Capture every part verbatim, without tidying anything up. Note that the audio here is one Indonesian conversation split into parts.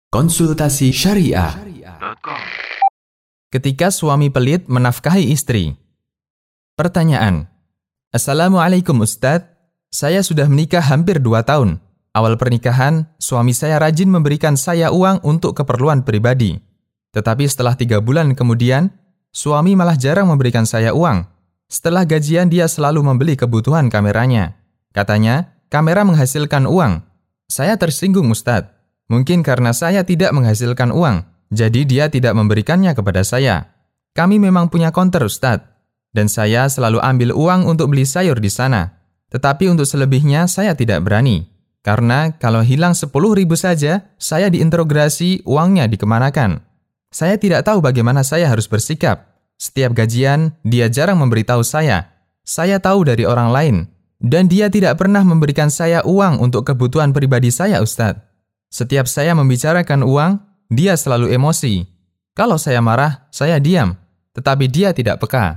Konsultasi Syariah. Ketika suami pelit menafkahi istri. Pertanyaan. Assalamualaikum Ustadz, saya sudah menikah hampir dua tahun. Awal pernikahan, suami saya rajin memberikan saya uang untuk keperluan pribadi. Tetapi setelah tiga bulan kemudian, suami malah jarang memberikan saya uang. Setelah gajian dia selalu membeli kebutuhan kameranya. Katanya, kamera menghasilkan uang. Saya tersinggung Ustadz. Mungkin karena saya tidak menghasilkan uang, jadi dia tidak memberikannya kepada saya. Kami memang punya konter Ustadz, dan saya selalu ambil uang untuk beli sayur di sana. Tetapi untuk selebihnya saya tidak berani. Karena kalau hilang sepuluh ribu saja, saya diinterogasi uangnya dikemanakan. Saya tidak tahu bagaimana saya harus bersikap. Setiap gajian, dia jarang memberitahu saya. Saya tahu dari orang lain. Dan dia tidak pernah memberikan saya uang untuk kebutuhan pribadi saya Ustadz. Setiap saya membicarakan uang, dia selalu emosi. Kalau saya marah, saya diam. Tetapi dia tidak peka.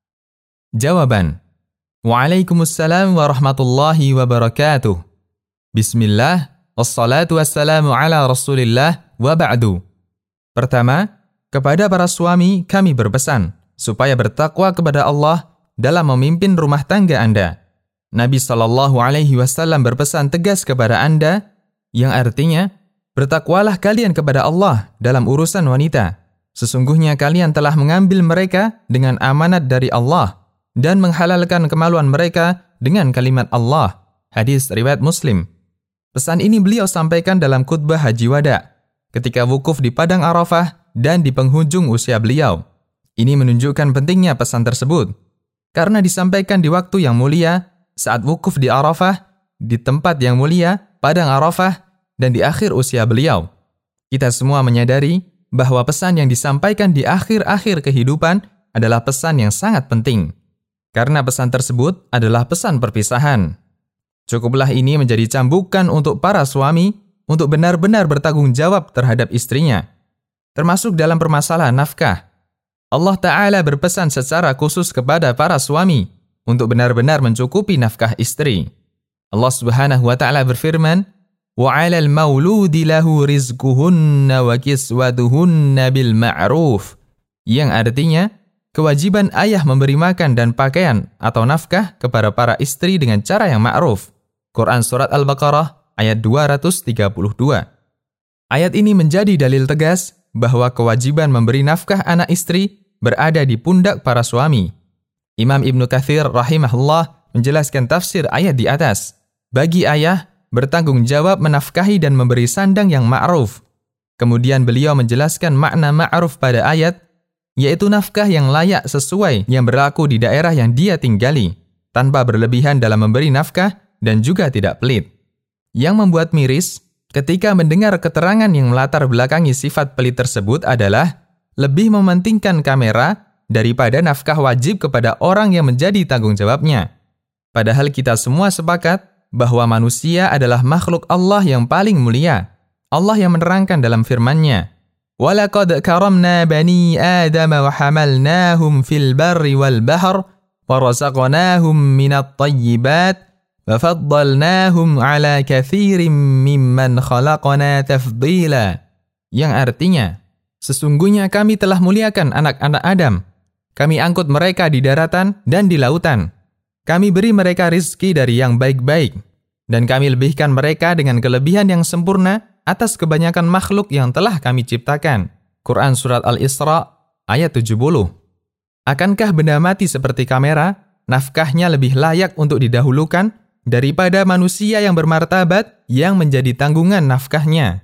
Jawaban. Waalaikumsalam warahmatullahi wabarakatuh. Bismillah, wassalatu wassalamu ala rasulillah wa ba'du. Pertama, kepada para suami kami berpesan, supaya bertakwa kepada Allah dalam memimpin rumah tangga Anda. Nabi shallallahu alaihi wasallam berpesan tegas kepada Anda, yang artinya, bertakwalah kalian kepada Allah dalam urusan wanita. Sesungguhnya kalian telah mengambil mereka dengan amanat dari Allah dan menghalalkan kemaluan mereka dengan kalimat Allah. Hadis riwayat Muslim. Pesan ini beliau sampaikan dalam khutbah Haji Wada, ketika wukuf di Padang Arafah dan di penghujung usia beliau. Ini menunjukkan pentingnya pesan tersebut, karena disampaikan di waktu yang mulia, saat wukuf di Arafah, di tempat yang mulia, Padang Arafah, dan di akhir usia beliau. Kita semua menyadari bahwa pesan yang disampaikan di akhir-akhir kehidupan adalah pesan yang sangat penting. Karena pesan tersebut adalah pesan perpisahan. Cukuplah ini menjadi cambukan untuk para suami untuk benar-benar bertanggung jawab terhadap istrinya. Termasuk dalam permasalahan nafkah. Allah Ta'ala berpesan secara khusus kepada para suami untuk benar-benar mencukupi nafkah istri. Allah Subhanahu wa Ta'ala berfirman, "Wa 'alal mauludi lahu rizquhunna wa kiswatuhunna bil ma'ruf." Yang artinya, kewajiban ayah memberi makan dan pakaian atau nafkah kepada para istri dengan cara yang ma'ruf. Quran Surat Al-Baqarah ayat dua ratus tiga puluh dua. Ayat ini menjadi dalil tegas bahwa kewajiban memberi nafkah anak istri berada di pundak para suami. Imam Ibnu Katsir rahimahullah menjelaskan tafsir ayat di atas. Bagi ayah, bertanggung jawab menafkahi dan memberi sandang yang ma'ruf. Kemudian beliau menjelaskan makna ma'ruf pada ayat, yaitu nafkah yang layak sesuai yang berlaku di daerah yang dia tinggali, tanpa berlebihan dalam memberi nafkah dan juga tidak pelit. Yang membuat miris, ketika mendengar keterangan yang melatar belakangi sifat pelit tersebut adalah lebih mementingkan kamera daripada nafkah wajib kepada orang yang menjadi tanggung jawabnya. Padahal kita semua sepakat bahwa manusia adalah makhluk Allah yang paling mulia. Allah yang menerangkan dalam firman-Nya, "Walaqad karamna bani Adam wa hamalnahum fil barri wal bahr wa razaqnahum minat thayyibat wa faddalnahum ala katsirin mimman khalaqna tafdila." Yang artinya, sesungguhnya kami telah muliakan anak-anak Adam. Kami angkut mereka di daratan dan di lautan. Kami beri mereka rizki dari yang baik-baik, dan kami lebihkan mereka dengan kelebihan yang sempurna atas kebanyakan makhluk yang telah kami ciptakan. Quran Surat Al-Isra ayat tujuh puluh. Akankah benda mati seperti kamera, nafkahnya lebih layak untuk didahulukan daripada manusia yang bermartabat yang menjadi tanggungan nafkahnya?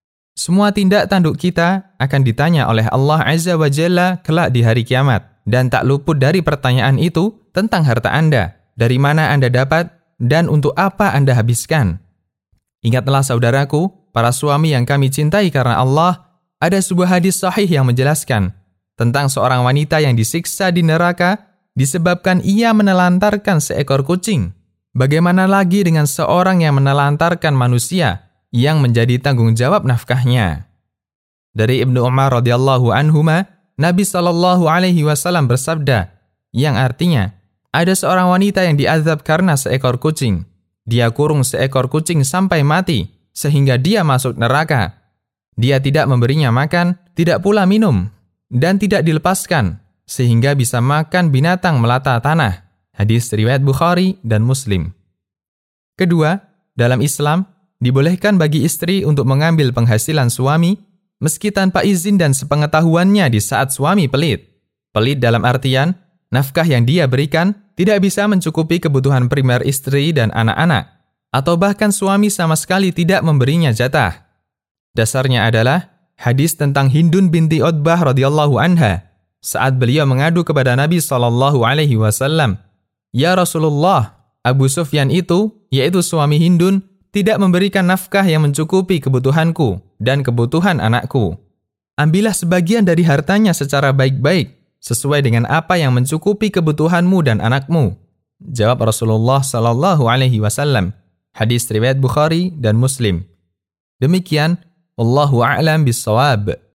Semua tindak tanduk kita akan ditanya oleh Allah Azza wa Jalla kelak di hari kiamat. Dan tak luput dari pertanyaan itu tentang harta Anda, dari mana Anda dapat, dan untuk apa Anda habiskan. Ingatlah saudaraku, para suami yang kami cintai karena Allah, ada sebuah hadis sahih yang menjelaskan tentang seorang wanita yang disiksa di neraka disebabkan ia menelantarkan seekor kucing. Bagaimana lagi dengan seorang yang menelantarkan manusia yang menjadi tanggung jawab nafkahnya? Dari Ibnu Umar radhiyallahu anhuma, Nabi shallallahu alaihi wasallam bersabda, yang artinya, ada seorang wanita yang diazab karena seekor kucing. Dia kurung seekor kucing sampai mati, sehingga dia masuk neraka. Dia tidak memberinya makan, tidak pula minum, dan tidak dilepaskan, sehingga bisa makan binatang melata tanah. Hadis riwayat Bukhari dan Muslim. Kedua, dalam Islam, dibolehkan bagi istri untuk mengambil penghasilan suami, meski tanpa izin dan sepengetahuannya di saat suami pelit. Pelit dalam artian, nafkah yang dia berikan tidak bisa mencukupi kebutuhan primer istri dan anak-anak, atau bahkan suami sama sekali tidak memberinya jatah. Dasarnya adalah hadis tentang Hindun binti Utbah radhiyallahu anha saat beliau mengadu kepada Nabi shallallahu alaihi wasallam, "Ya Rasulullah, Abu Sufyan itu, yaitu suami Hindun, tidak memberikan nafkah yang mencukupi kebutuhanku dan kebutuhan anakku. Ambillah sebagian dari hartanya secara baik-baik, sesuai dengan apa yang mencukupi kebutuhanmu dan anakmu." Jawab Rasulullah shallallahu alaihi wasallam. Hadis riwayat Bukhari dan Muslim. Demikian, wallahu a'lam bissawab.